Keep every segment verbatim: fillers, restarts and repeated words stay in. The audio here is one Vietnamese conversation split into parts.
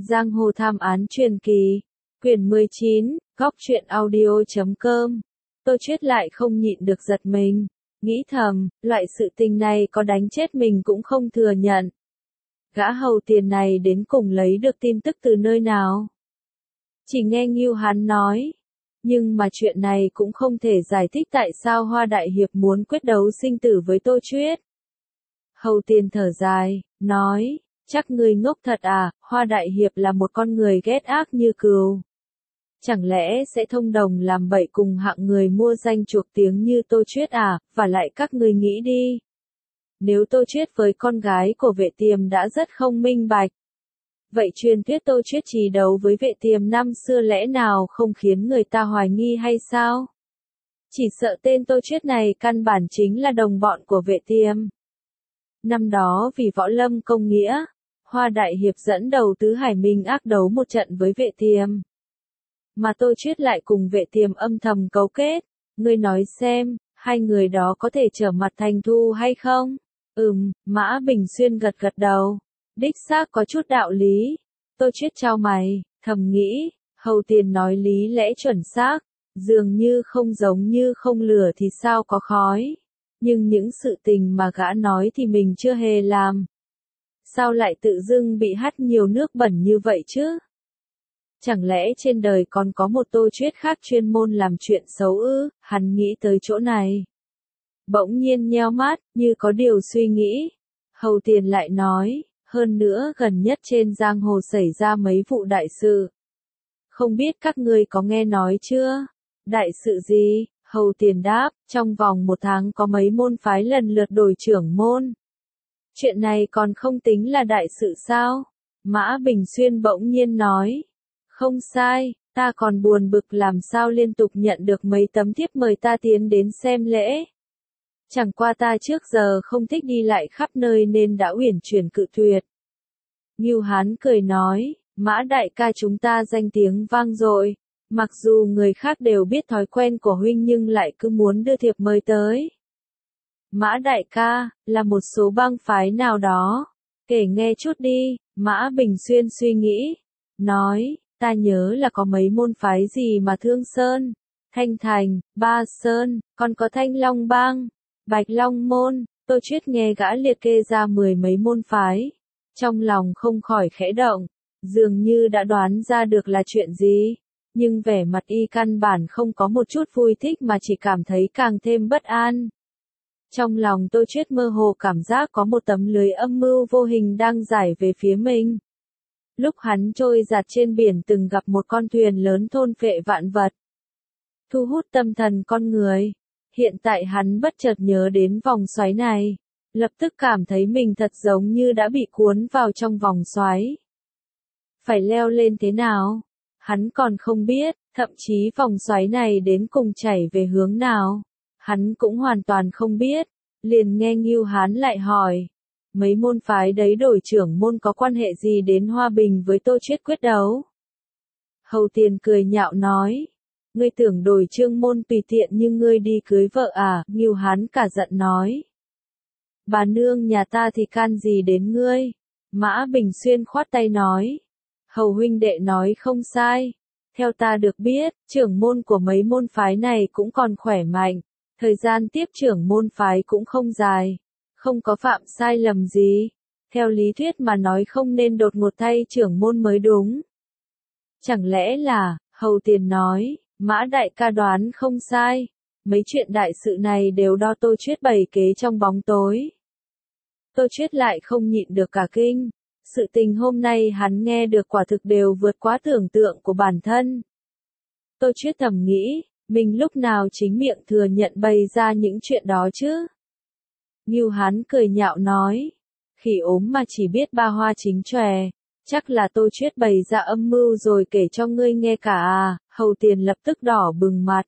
Giang hồ thám án truyền kỳ, quyển mười chín, góc truyện audio chấm com. Tô Chuyết lại không nhịn được giật mình, nghĩ thầm, loại sự tình này có đánh chết mình cũng không thừa nhận. Gã hầu tiền này đến cùng lấy được tin tức từ nơi nào? Chỉ nghe Ngưu Hán nói. Nhưng mà chuyện này cũng không thể giải thích tại sao Hoa Đại Hiệp muốn quyết đấu sinh tử với Tô Chuyết. Hầu tiền thở dài, nói, chắc ngươi ngốc thật à, Hoa Đại Hiệp là một con người ghét ác như cừu. Chẳng lẽ sẽ thông đồng làm bậy cùng hạng người mua danh chuộc tiếng như Tô Chuyết à, và lại các ngươi nghĩ đi. Nếu Tô Chuyết với con gái của Vệ Tiềm đã rất không minh bạch. Vậy truyền thuyết Tô Chuyết trì đấu với Vệ Tiềm năm xưa lẽ nào không khiến người ta hoài nghi hay sao? Chỉ sợ tên Tô Chuyết này căn bản chính là đồng bọn của Vệ Tiềm. Năm đó vì võ lâm công nghĩa, Hoa Đại Hiệp dẫn đầu tứ hải minh ác đấu một trận với Vệ Tiềm. Mà Tô Chuyết lại cùng Vệ Tiềm âm thầm cấu kết, ngươi nói xem, hai người đó có thể trở mặt thành thù hay không? Ừm, Mã Bình Xuyên gật gật đầu, đích xác có chút đạo lý. Tô Chuyết chau mày, thầm nghĩ, hầu tiền nói lý lẽ chuẩn xác, dường như không giống như không lửa thì sao có khói. Nhưng những sự tình mà gã nói thì mình chưa hề làm. Sao lại tự dưng bị hắt nhiều nước bẩn như vậy chứ? Chẳng lẽ trên đời còn có một Tô Chuyết khác chuyên môn làm chuyện xấu ư? Hắn nghĩ tới chỗ này. Bỗng nhiên nheo mắt, như có điều suy nghĩ. Hầu tiền lại nói, hơn nữa gần nhất trên giang hồ xảy ra mấy vụ đại sự. Không biết các ngươi có nghe nói chưa? Đại sự gì? Hầu tiền đáp, trong vòng một tháng có mấy môn phái lần lượt đổi trưởng môn. Chuyện này còn không tính là đại sự sao? Mã Bình Xuyên bỗng nhiên nói. Không sai, ta còn buồn bực làm sao liên tục nhận được mấy tấm thiếp mời ta tiến đến xem lễ. Chẳng qua ta trước giờ không thích đi lại khắp nơi nên đã uyển chuyển cự tuyệt. Ngưu Hán cười nói, Mã đại ca chúng ta danh tiếng vang dội. Mặc dù người khác đều biết thói quen của huynh nhưng lại cứ muốn đưa thiệp mời tới. Mã đại ca, là một số bang phái nào đó. Kể nghe chút đi, Mã Bình Xuyên suy nghĩ. Nói, ta nhớ là có mấy môn phái gì mà Thương Sơn, Thanh Thành, Ba Sơn, còn có Thanh Long Bang, Bạch Long Môn. Tô Chuyết nghe gã liệt kê ra mười mấy môn phái. Trong lòng không khỏi khẽ động, dường như đã đoán ra được là chuyện gì. Nhưng vẻ mặt y căn bản không có một chút vui thích mà chỉ cảm thấy càng thêm bất an. Trong lòng Tô Chuyết mơ hồ cảm giác có một tấm lưới âm mưu vô hình đang giải về phía mình. Lúc hắn trôi dạt trên biển từng gặp một con thuyền lớn thôn phệ vạn vật, thu hút tâm thần con người. Hiện tại hắn bất chợt nhớ đến vòng xoáy này, lập tức cảm thấy mình thật giống như đã bị cuốn vào trong vòng xoáy. Phải leo lên thế nào? Hắn còn không biết, thậm chí vòng xoáy này đến cùng chảy về hướng nào. Hắn cũng hoàn toàn không biết. Liền nghe Ngưu Hán lại hỏi. Mấy môn phái đấy đổi trưởng môn có quan hệ gì đến Hoa Bình với Tô Chuyết quyết đấu? Hầu tiền cười nhạo nói. Ngươi tưởng đổi trương môn tùy tiện như ngươi đi cưới vợ à? Ngưu Hán cả giận nói. Bà nương nhà ta thì can gì đến ngươi? Mã Bình Xuyên khoát tay nói. Hầu huynh đệ nói không sai. Theo ta được biết, trưởng môn của mấy môn phái này cũng còn khỏe mạnh. Thời gian tiếp trưởng môn phái cũng không dài. Không có phạm sai lầm gì. Theo lý thuyết mà nói không nên đột ngột thay trưởng môn mới đúng. Chẳng lẽ là, hầu tiền nói, Mã đại ca đoán không sai. Mấy chuyện đại sự này đều do Tô Chuyết bày kế trong bóng tối. Tô Chuyết lại không nhịn được cả kinh. Sự tình hôm nay hắn nghe được quả thực đều vượt quá tưởng tượng của bản thân. Tô Chuyết thầm nghĩ, mình lúc nào chính miệng thừa nhận bày ra những chuyện đó chứ? Ngưu Hán cười nhạo nói, khỉ ốm mà chỉ biết ba hoa chính chòe, chắc là Tô Chuyết bày ra âm mưu rồi kể cho ngươi nghe cả à? Hầu tiền lập tức đỏ bừng mặt.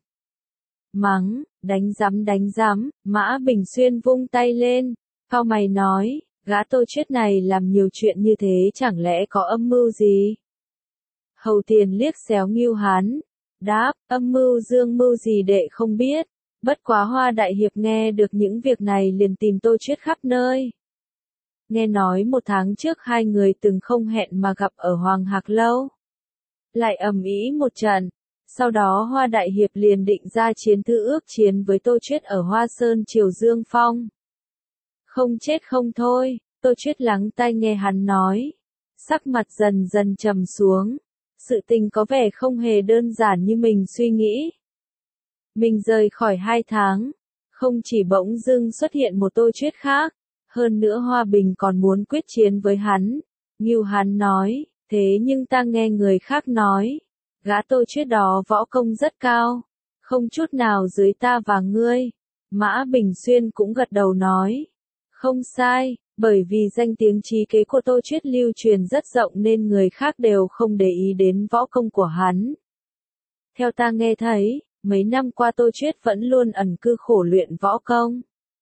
Mắng, đánh rắm đánh rắm, Mã Bình Xuyên vung tay lên, cau mày nói. Gã Tô Chuyết này làm nhiều chuyện như thế chẳng lẽ có âm mưu gì? Hầu tiền liếc xéo Ngưu Hán, đáp, âm mưu dương mưu gì đệ không biết, bất quá Hoa Đại Hiệp nghe được những việc này liền tìm Tô Chuyết khắp nơi. nghe nói một tháng trước hai người từng không hẹn mà gặp ở Hoàng Hạc Lâu. Lại ầm ĩ một trận, sau đó Hoa Đại Hiệp liền định ra chiến thư ước chiến với Tô Chuyết ở Hoa Sơn Triều Dương Phong. Không chết không thôi, Tô Chuyết lắng tai nghe hắn nói. Sắc mặt dần dần trầm xuống. Sự tình có vẻ không hề đơn giản như mình suy nghĩ. Mình rời khỏi hai tháng. Không chỉ bỗng dưng xuất hiện một Tô Chuyết khác. Hơn nữa Hoa Bình còn muốn quyết chiến với hắn. Ngưu hắn nói, thế nhưng ta nghe người khác nói. Gã Tô Chuyết đó võ công rất cao. Không chút nào dưới ta và ngươi. Mã Bình Xuyên cũng gật đầu nói. Không sai, bởi vì danh tiếng trí kế của Tô Chuyết lưu truyền rất rộng nên người khác đều không để ý đến võ công của hắn. Theo ta nghe thấy, mấy năm qua Tô Chuyết vẫn luôn ẩn cư khổ luyện võ công.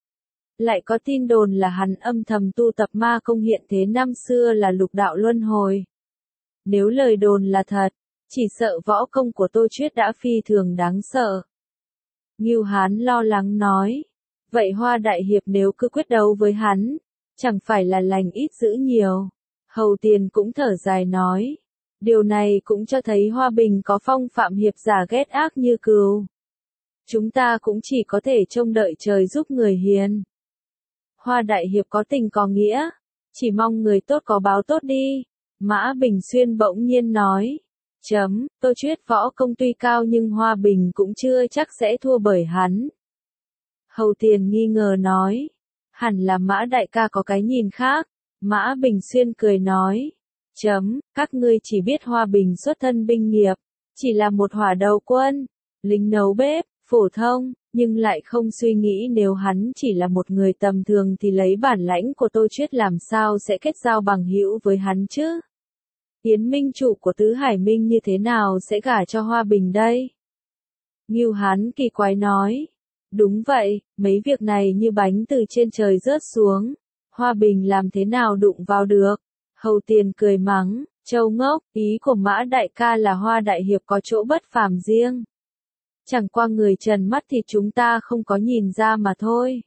Lại có tin đồn là hắn âm thầm tu tập ma công hiện thế năm xưa là lục đạo luân hồi. Nếu lời đồn là thật, chỉ sợ võ công của Tô Chuyết đã phi thường đáng sợ. Ngưu Hán lo lắng nói. Vậy Hoa Đại Hiệp nếu cứ quyết đấu với hắn, chẳng phải là lành ít dữ nhiều. Hầu Tiền cũng thở dài nói. Điều này cũng cho thấy Hoa Bình có phong phạm hiệp giả ghét ác như cừu. Chúng ta cũng chỉ có thể trông đợi trời giúp người hiền. Hoa Đại Hiệp có tình có nghĩa, chỉ mong người tốt có báo tốt đi. Mã Bình Xuyên bỗng nhiên nói. Chấm, Tô Chuyết võ công tuy cao nhưng Hoa Bình cũng chưa chắc sẽ thua bởi hắn. Hầu Tiền nghi ngờ nói. Hẳn là Mã đại ca có cái nhìn khác. Mã Bình Xuyên cười nói. Chấm, các ngươi chỉ biết Hoa Bình xuất thân binh nghiệp. Chỉ là một hỏa đầu quân. Lính nấu bếp, phổ thông. Nhưng lại không suy nghĩ nếu hắn chỉ là một người tầm thường thì lấy bản lãnh của Tô Chuyết làm sao sẽ kết giao bằng hữu với hắn chứ. Yến Minh chủ của Tứ Hải Minh như thế nào sẽ gả cho Hoa Bình đây? Ngưu Hán kỳ quái nói. Đúng vậy, mấy việc này như bánh từ trên trời rớt xuống. Hoa Bình làm thế nào đụng vào được? Hầu Tiền cười mắng, Châu ngốc, ý của Mã đại ca là Hoa Đại Hiệp có chỗ bất phàm riêng. Chẳng qua người trần mắt thì chúng ta không có nhìn ra mà thôi.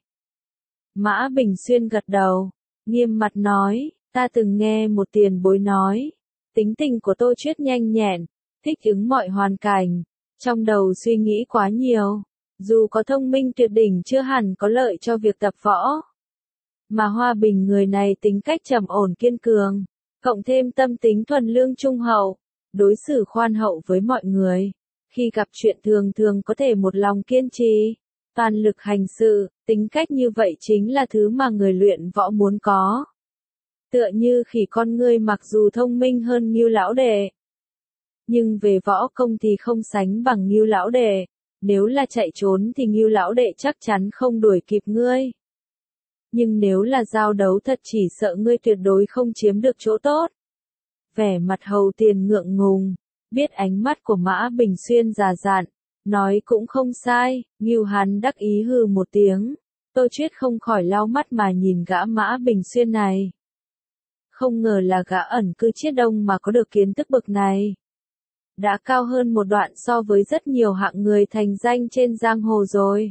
Mã Bình Xuyên gật đầu, nghiêm mặt nói, ta từng nghe một tiền bối nói. Tính tình của Tô Chuyết nhanh nhẹn, thích ứng mọi hoàn cảnh, trong đầu suy nghĩ quá nhiều. Dù có thông minh tuyệt đỉnh chưa hẳn có lợi cho việc tập võ. Mà Hoa Bình người này tính cách trầm ổn kiên cường, cộng thêm tâm tính thuần lương trung hậu, đối xử khoan hậu với mọi người. Khi gặp chuyện thường thường có thể một lòng kiên trì, toàn lực hành sự, tính cách như vậy chính là thứ mà người luyện võ muốn có. Tựa như khỉ con ngươi mặc dù thông minh hơn Ngưu lão đệ, nhưng về võ công thì không sánh bằng Ngưu lão đệ. Nếu là chạy trốn thì Ngưu lão đệ chắc chắn không đuổi kịp ngươi. Nhưng nếu là giao đấu thật chỉ sợ ngươi tuyệt đối không chiếm được chỗ tốt. Vẻ mặt Hầu Tiền ngượng ngùng, biết ánh mắt của Mã Bình Xuyên già dặn, nói cũng không sai. Ngưu Hán đắc ý hừ một tiếng. Tô Chuyết không khỏi lau mắt mà nhìn gã Mã Bình Xuyên này. Không ngờ là gã ẩn cư Chiết Đông mà có được kiến thức bậc này. Đã cao hơn một đoạn so với rất nhiều hạng người thành danh trên giang hồ rồi.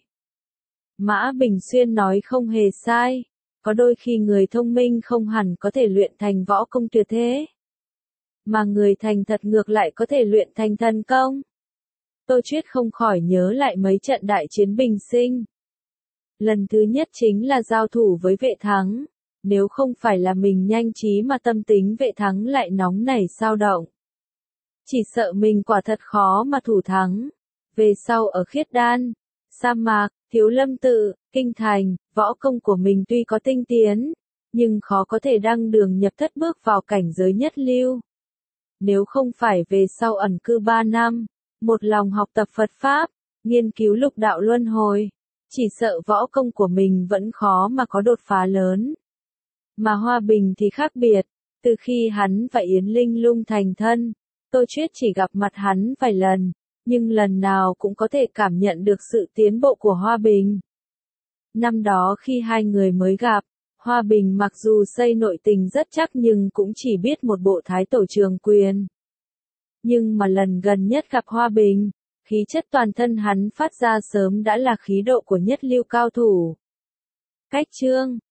Mã Bình Xuyên nói không hề sai, có đôi khi người thông minh không hẳn có thể luyện thành võ công tuyệt thế. Mà người thành thật ngược lại có thể luyện thành thần công. Tô Chuyết không khỏi nhớ lại mấy trận đại chiến Bình Sinh. Lần thứ nhất chính là giao thủ với Vệ Thắng, nếu không phải là mình nhanh trí mà tâm tính Vệ Thắng lại nóng nảy xao động. Chỉ sợ mình quả thật khó mà thủ thắng. Về sau ở Khiết Đan, Sa Mạc, Thiếu Lâm Tự, Kinh Thành, võ công của mình tuy có tinh tiến, nhưng khó có thể đăng đường nhập thất bước vào cảnh giới nhất lưu. Nếu không phải về sau ẩn cư ba năm, một lòng học tập Phật Pháp, nghiên cứu lục đạo luân hồi, chỉ sợ võ công của mình vẫn khó mà có đột phá lớn. Mà Hoa Bình thì khác biệt, từ khi hắn và Yến Linh Lung thành thân, Tô Chuyết chỉ gặp mặt hắn vài lần, nhưng lần nào cũng có thể cảm nhận được sự tiến bộ của Hoa Bình. Năm đó khi hai người mới gặp, Hoa Bình mặc dù xây nội tình rất chắc nhưng cũng chỉ biết một bộ Thái Tổ Trường Quyền. Nhưng mà lần gần nhất gặp Hoa Bình, khí chất toàn thân hắn phát ra sớm đã là khí độ của nhất lưu cao thủ. Cách chương